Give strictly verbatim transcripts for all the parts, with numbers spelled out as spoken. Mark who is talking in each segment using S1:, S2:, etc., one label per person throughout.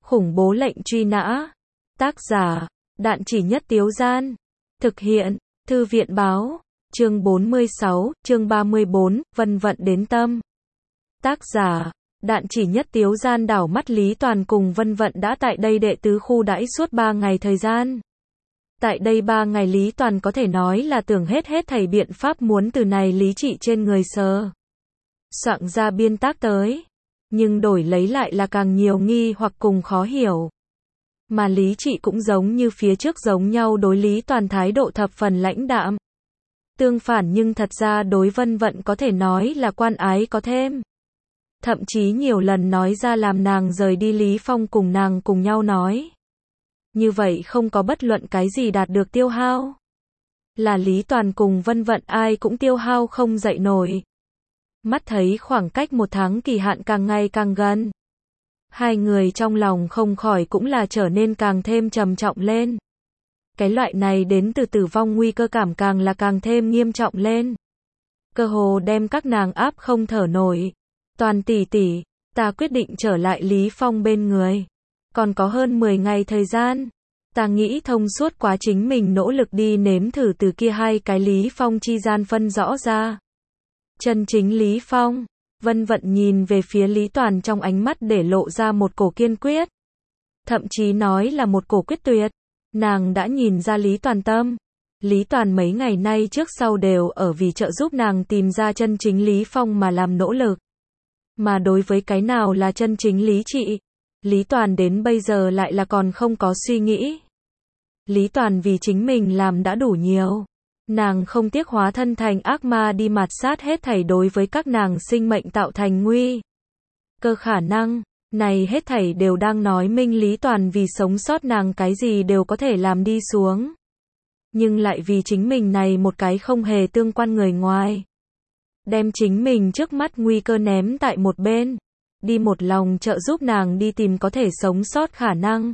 S1: Khủng bố lệnh truy nã. Tác giả, Đạn Chỉ Nhất Tiếu Gian. Thực hiện, Thư viện báo. Chương bốn mươi sáu, chương ba mươi bốn, Vân vận đến tâm. Tác giả, Đạn Chỉ Nhất Tiếu Gian. Đảo mắt Lý Toàn cùng Vân vận đã tại đây đệ tứ khu đãi suốt ba ngày thời gian. Tại đây ba ngày Lý Toàn có thể nói là tưởng hết hết thảy biện pháp muốn từ này lý trị trên người sờ soạn ra biên tác tới. Nhưng đổi lấy lại là càng nhiều nghi hoặc cùng khó hiểu. Mà lý trị cũng giống như phía trước giống nhau đối Lý Toàn thái độ thập phần lãnh đạm. Tương phản nhưng thật ra đối Vân vận có thể nói là quan ái có thêm. Thậm chí nhiều lần nói ra làm nàng rời đi Lý Phong cùng nàng cùng nhau nói. Như vậy không có bất luận cái gì đạt được tiêu hao. Là Lý Toàn cùng Vân vận ai cũng tiêu hao không dậy nổi. Mắt thấy khoảng cách một tháng kỳ hạn càng ngày càng gần. Hai người trong lòng không khỏi cũng là trở nên càng thêm trầm trọng lên. Cái loại này đến từ tử vong nguy cơ cảm càng là càng thêm nghiêm trọng lên. Cơ hồ đem các nàng áp không thở nổi. Toàn tỷ tỷ, ta quyết định trở lại Lý Phong bên người. Còn có hơn mười ngày thời gian. Ta nghĩ thông suốt quá chính mình nỗ lực đi nếm thử từ kia hai cái Lý Phong chi gian phân rõ ra. Chân chính Lý Phong. Vân vận nhìn về phía Lý Toàn trong ánh mắt để lộ ra một cổ kiên quyết. Thậm chí nói là một cổ quyết tuyệt. Nàng đã nhìn ra Lý Toàn tâm. Lý Toàn mấy ngày nay trước sau đều ở vì trợ giúp nàng tìm ra chân chính Lý Phong mà làm nỗ lực. Mà đối với cái nào là chân chính lý trị, Lý Toàn đến bây giờ lại là còn không có suy nghĩ. Lý Toàn vì chính mình làm đã đủ nhiều. Nàng không tiếc hóa thân thành ác ma đi mạt sát hết thảy đối với các nàng sinh mệnh tạo thành nguy cơ khả năng. Này hết thảy đều đang nói minh Lý Toàn vì sống sót nàng cái gì đều có thể làm đi xuống. Nhưng lại vì chính mình này một cái không hề tương quan người ngoài. Đem chính mình trước mắt nguy cơ ném tại một bên. Đi một lòng trợ giúp nàng đi tìm có thể sống sót khả năng.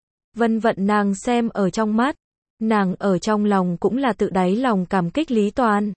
S1: Vân vận nàng xem ở trong mắt. Nàng ở trong lòng cũng là tự đáy lòng cảm kích Lý Toàn.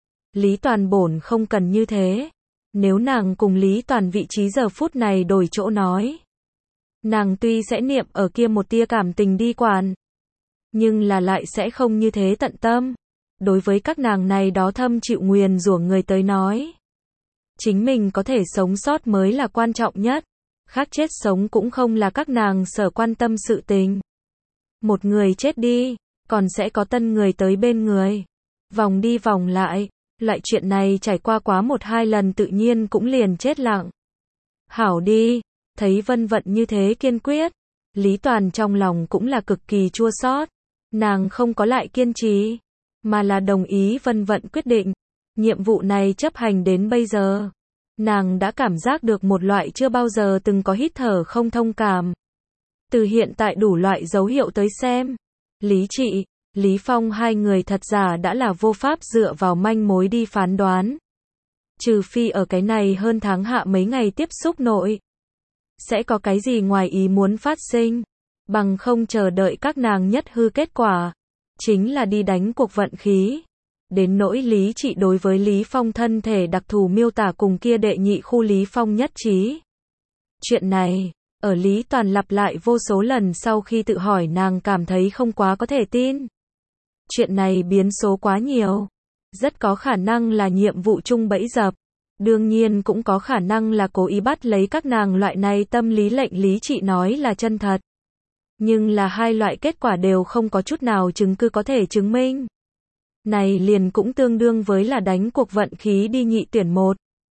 S1: Lý Toàn bổn không cần như thế. Nếu nàng cùng Lý Toàn vị trí giờ phút này đổi chỗ nói. Nàng tuy sẽ niệm ở kia một tia cảm tình đi quản. Nhưng là lại sẽ không như thế tận tâm. Đối với các nàng này đó thâm chịu nguyền rủa người tới nói. Chính mình có thể sống sót mới là quan trọng nhất. Khác chết sống cũng không là các nàng sở quan tâm sự tình. Một người chết đi, còn sẽ có tân người tới bên người. Vòng đi vòng lại, loại chuyện này trải qua quá một hai lần tự nhiên cũng liền chết lặng. Hảo đi, thấy Vân vận như thế kiên quyết, Lý Toàn trong lòng cũng là cực kỳ chua xót. Nàng không có lại kiên trì, mà là đồng ý Vân vận quyết định. Nhiệm vụ này chấp hành đến bây giờ, nàng đã cảm giác được một loại chưa bao giờ từng có hít thở không thông cảm. Từ hiện tại đủ loại dấu hiệu tới xem, Lý trị, Lý Phong hai người thật giả đã là vô pháp dựa vào manh mối đi phán đoán. Trừ phi ở cái này hơn tháng hạ mấy ngày tiếp xúc nội. Sẽ có cái gì ngoài ý muốn phát sinh. Bằng không chờ đợi các nàng nhất hư kết quả. Chính là đi đánh cuộc vận khí. Đến nỗi Lý trị đối với Lý Phong thân thể đặc thù miêu tả cùng kia đệ nhị khu Lý Phong nhất trí. Chuyện này, ở Lý Toàn lặp lại vô số lần sau khi tự hỏi nàng cảm thấy không quá có thể tin. Chuyện này biến số quá nhiều. Rất có khả năng là nhiệm vụ chung bẫy dập. Đương nhiên cũng có khả năng là cố ý bắt lấy các nàng loại này tâm lý lệnh Lý trị nói là chân thật. Nhưng là hai loại kết quả đều không có chút nào chứng cứ có thể chứng minh. Này liền cũng tương đương với là đánh cuộc vận khí đi nhị tuyển một.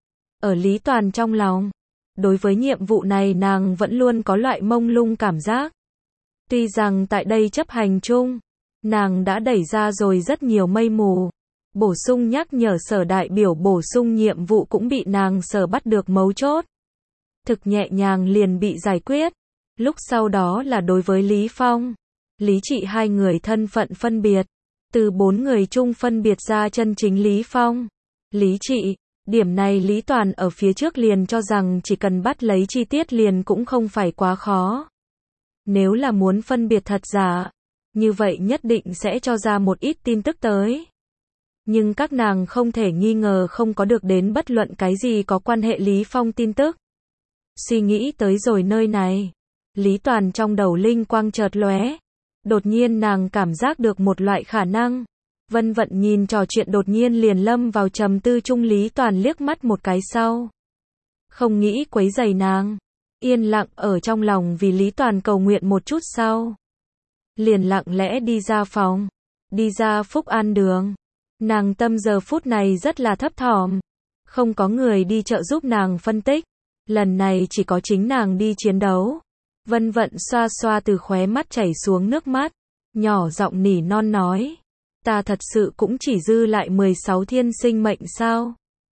S1: Ở Lý Toàn trong lòng, đối với nhiệm vụ này nàng vẫn luôn có loại mông lung cảm giác. Tuy rằng tại đây chấp hành chung, nàng đã đẩy ra rồi rất nhiều mây mù. Bổ sung nhắc nhở sở đại biểu bổ sung nhiệm vụ cũng bị nàng sở bắt được mấu chốt. Thực nhẹ nhàng liền bị giải quyết. Lúc sau đó là đối với Lý Phong, Lý trị hai người thân phận phân biệt. Từ bốn người chung phân biệt ra chân chính Lý Phong, Lý trị. Điểm này Lý Toàn ở phía trước liền cho rằng chỉ cần bắt lấy chi tiết liền cũng không phải quá khó. Nếu là muốn phân biệt thật giả, như vậy nhất định sẽ cho ra một ít tin tức tới. Nhưng các nàng không thể nghi ngờ không có được đến bất luận cái gì có quan hệ Lý Phong tin tức. Suy nghĩ tới rồi nơi này, Lý Toàn trong đầu linh quang chợt lóe. Đột nhiên nàng cảm giác được một loại khả năng. Vân Vận nhìn trò chuyện đột nhiên liền lâm vào trầm tư chung. Lý Toàn liếc mắt một cái sau. Không nghĩ quấy rầy nàng. Yên lặng ở trong lòng vì Lý Toàn cầu nguyện một chút sau. Liền lặng lẽ đi ra phòng. Đi ra Phúc An đường. Nàng tâm giờ phút này rất là thấp thỏm. Không có người đi trợ giúp nàng phân tích. Lần này chỉ có chính nàng đi chiến đấu. Vân Vận xoa xoa từ khóe mắt chảy xuống nước mắt. Nhỏ giọng nỉ non nói. Ta thật sự cũng chỉ dư lại mười sáu thiên sinh mệnh sao?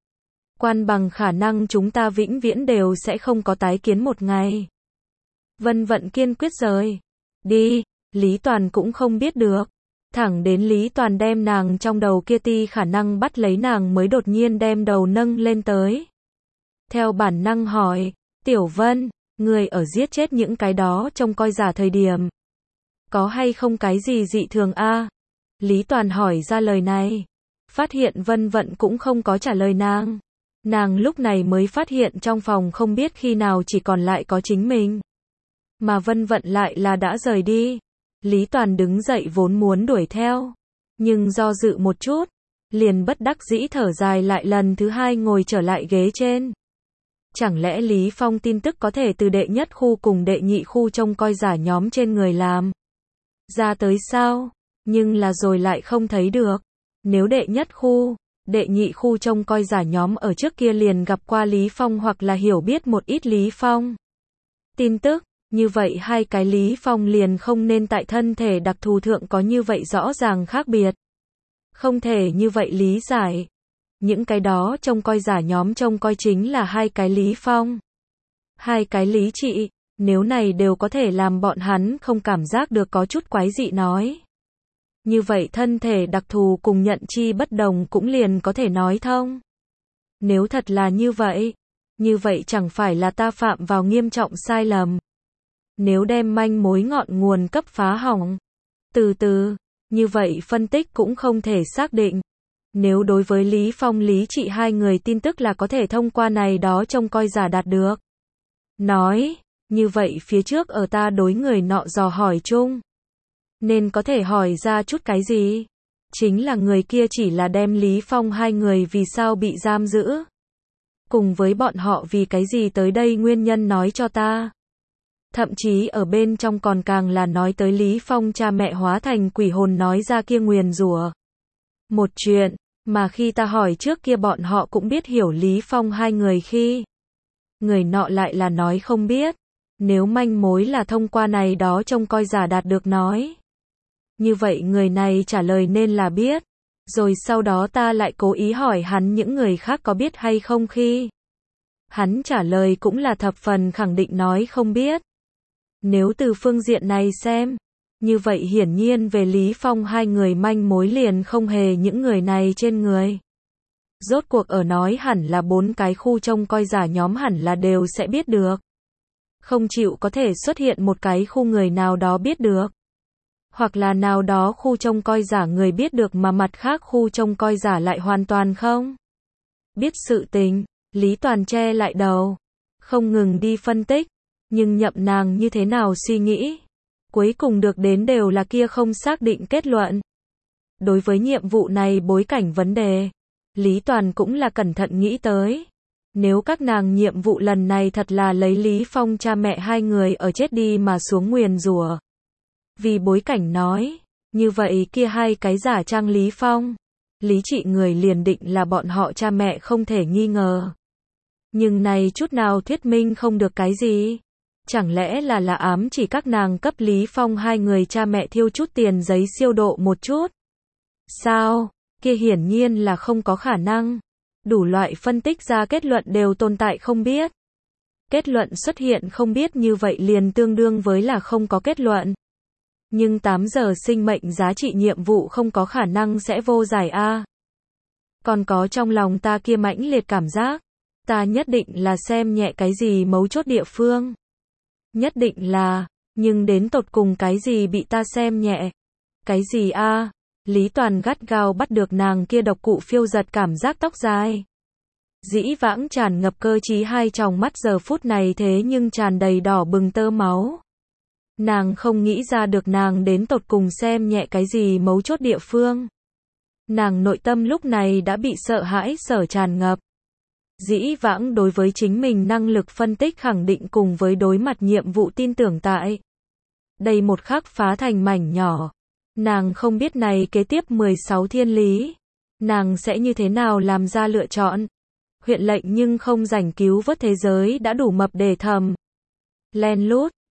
S1: Quan bằng khả năng chúng ta vĩnh viễn đều sẽ không có tái kiến một ngày. Vân Vận kiên quyết rời đi. Lý Toàn cũng không biết được. Thẳng đến Lý Toàn đem nàng trong đầu kia ti khả năng bắt lấy nàng mới đột nhiên đem đầu nâng lên tới. Theo bản năng hỏi, Tiểu Vân, người ở giết chết những cái đó trông coi giả thời điểm. Có hay không cái gì dị thường a? Lý Toàn hỏi ra lời này. Phát hiện Vân Vận cũng không có trả lời nàng. Nàng lúc này mới phát hiện trong phòng không biết khi nào chỉ còn lại có chính mình. Mà Vân Vận lại là đã rời đi. Lý Toàn đứng dậy vốn muốn đuổi theo. Nhưng do dự một chút. Liền bất đắc dĩ thở dài lại lần thứ hai ngồi trở lại ghế trên. Chẳng lẽ Lý Phong tin tức có thể từ đệ nhất khu cùng đệ nhị khu trông coi giả nhóm trên người làm ra tới sao? Nhưng là rồi lại không thấy được. Nếu đệ nhất khu, đệ nhị khu trông coi giả nhóm ở trước kia liền gặp qua Lý Phong hoặc là hiểu biết một ít Lý Phong tin tức, như vậy hai cái Lý Phong liền không nên tại thân thể đặc thù thượng có như vậy rõ ràng khác biệt. Không thể như vậy lý giải. Những cái đó trông coi giả nhóm trông coi chính là hai cái Lý Phong. Hai cái lý trị, nếu này đều có thể làm bọn hắn không cảm giác được có chút quái dị nói. Như vậy thân thể đặc thù cùng nhận chi bất đồng cũng liền có thể nói thông. Nếu thật là như vậy, như vậy chẳng phải là ta phạm vào nghiêm trọng sai lầm. Nếu đem manh mối ngọn nguồn cấp phá hỏng, từ từ, như vậy phân tích cũng không thể xác định. Nếu đối với Lý Phong lý trị hai người tin tức là có thể thông qua này đó trông coi giả đạt được. Nói, như vậy phía trước ở ta đối người nọ dò hỏi chung. Nên có thể hỏi ra chút cái gì? Chính là người kia chỉ là đem Lý Phong hai người vì sao bị giam giữ. Cùng với bọn họ vì cái gì tới đây nguyên nhân nói cho ta. Thậm chí ở bên trong còn càng là nói tới Lý Phong cha mẹ hóa thành quỷ hồn nói ra kia nguyền rủa. Một chuyện, mà khi ta hỏi trước kia bọn họ cũng biết hiểu Lý Phong hai người khi. Người nọ lại là nói không biết. Nếu manh mối là thông qua này đó trông coi giả đạt được nói. Như vậy người này trả lời nên là biết. Rồi sau đó ta lại cố ý hỏi hắn những người khác có biết hay không khi. Hắn trả lời cũng là thập phần khẳng định nói không biết. Nếu từ phương diện này xem. Như vậy hiển nhiên về Lý Phong hai người manh mối liền không hề những người này trên người. Rốt cuộc ở nói hẳn là bốn cái khu trông coi giả nhóm hẳn là đều sẽ biết được. Không chịu có thể xuất hiện một cái khu người nào đó biết được. Hoặc là nào đó khu trông coi giả người biết được mà mặt khác khu trông coi giả lại hoàn toàn không biết sự tình. Lý Toàn che lại đầu. Không ngừng đi phân tích. Nhưng nhậm nàng như thế nào suy nghĩ. Cuối cùng được đến đều là kia không xác định kết luận. Đối với nhiệm vụ này bối cảnh vấn đề. Lý Toàn cũng là cẩn thận nghĩ tới. Nếu các nàng nhiệm vụ lần này thật là lấy Lý Phong cha mẹ hai người ở chết đi mà xuống nguyền rủa. Vì bối cảnh nói, như vậy kia hai cái giả trang Lý Phong, lý trị người liền định là bọn họ cha mẹ không thể nghi ngờ. Nhưng này chút nào thuyết minh không được cái gì. Chẳng lẽ là là ám chỉ các nàng cấp Lý Phong hai người cha mẹ thiêu chút tiền giấy siêu độ một chút? Sao? Kia hiển nhiên là không có khả năng. Đủ loại phân tích ra kết luận đều tồn tại không biết. Kết luận xuất hiện không biết như vậy liền tương đương với là không có kết luận. Nhưng tám giờ sinh mệnh giá trị nhiệm vụ không có khả năng sẽ vô giải a. Còn có trong lòng ta kia mãnh liệt cảm giác. Ta nhất định là xem nhẹ cái gì mấu chốt địa phương. Nhất định là, nhưng đến tột cùng cái gì bị ta xem nhẹ? Cái gì a? Lý Toàn gắt gao bắt được nàng kia độc cụ phiêu giật cảm giác tóc dài. Dĩ vãng tràn ngập cơ trí hai tròng mắt giờ phút này thế nhưng tràn đầy đỏ bừng tơ máu. Nàng không nghĩ ra được nàng đến tột cùng xem nhẹ cái gì mấu chốt địa phương. Nàng nội tâm lúc này đã bị sợ hãi sở tràn ngập. Dĩ vãng đối với chính mình năng lực phân tích khẳng định cùng với đối mặt nhiệm vụ tin tưởng tại đây một khắc phá thành mảnh nhỏ. Nàng không biết này kế tiếp mười sáu thiên lý, nàng sẽ như thế nào làm ra lựa chọn. Huyện lệnh nhưng không rảnh cứu vớt thế giới đã đủ mập để thầm. Len lút,